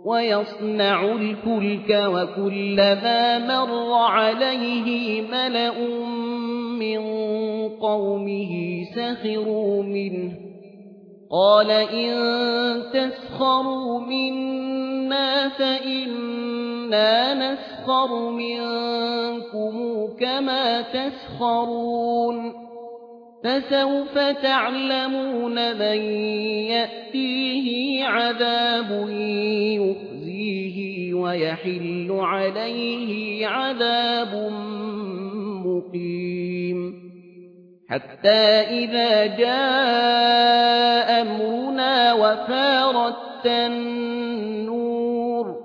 ويصنع الفلك وكلما مر عليه ملأ من قومه سخروا منه قال إن تسخروا منا فإنا نسخر منكم كما تسخرون فسوف تعلمون من يأتيه عذاب يخزيه ويحل عليه عذاب مقيم حتى إذا جاء أمرنا وفارت النور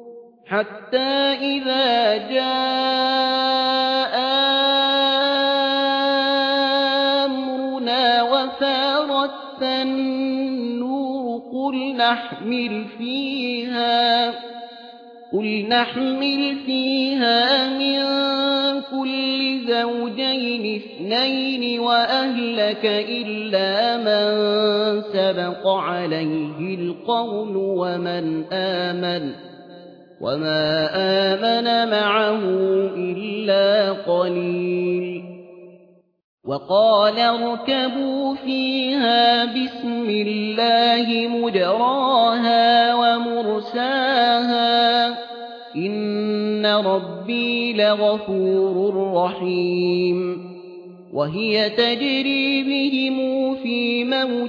قل نحمل فيها من كل زوجين اثنين وأهلك إلا من سبق عليه القول ومن آمن وما آمن معه إلا قليل وقال اركبوا فيها بسم الله مجراها ومرساها إن ربي لغفور رحيم وهي تجري بهم في موج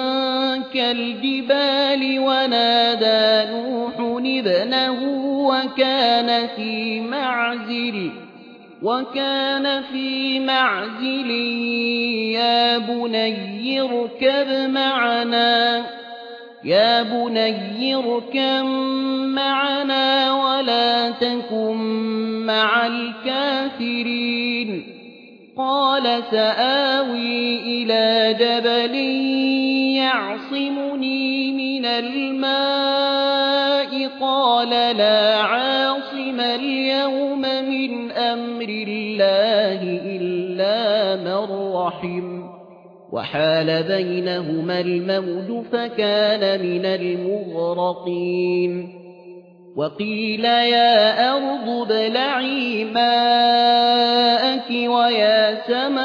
كالجبال ونادى نوح ابنه وكان في معزل يا بني اركب معنا ولا تكن مع الكافرين قال سآوي إلى جبل يعصمني من الماء قال لا عاصم اليوم من أمر الله إلا من رحم وحال بينهما الموج فكان من المغرقين وقيل يا أرض ابلعي ماءك ويا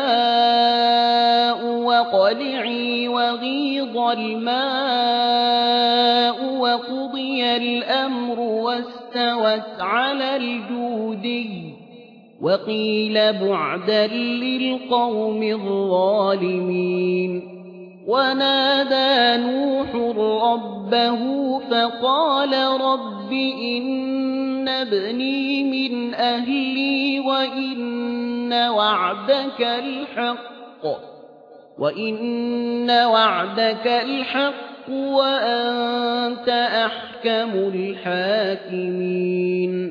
سماء وقلعي وغيض الماء وقضي الأمر واستوت على الجودي وقيل بعدا للقوم الظالمين ونادى نوح ربه فقال رب إن ابني من أهلي وإن وعدك الحق وأنت أحكم الحاكمين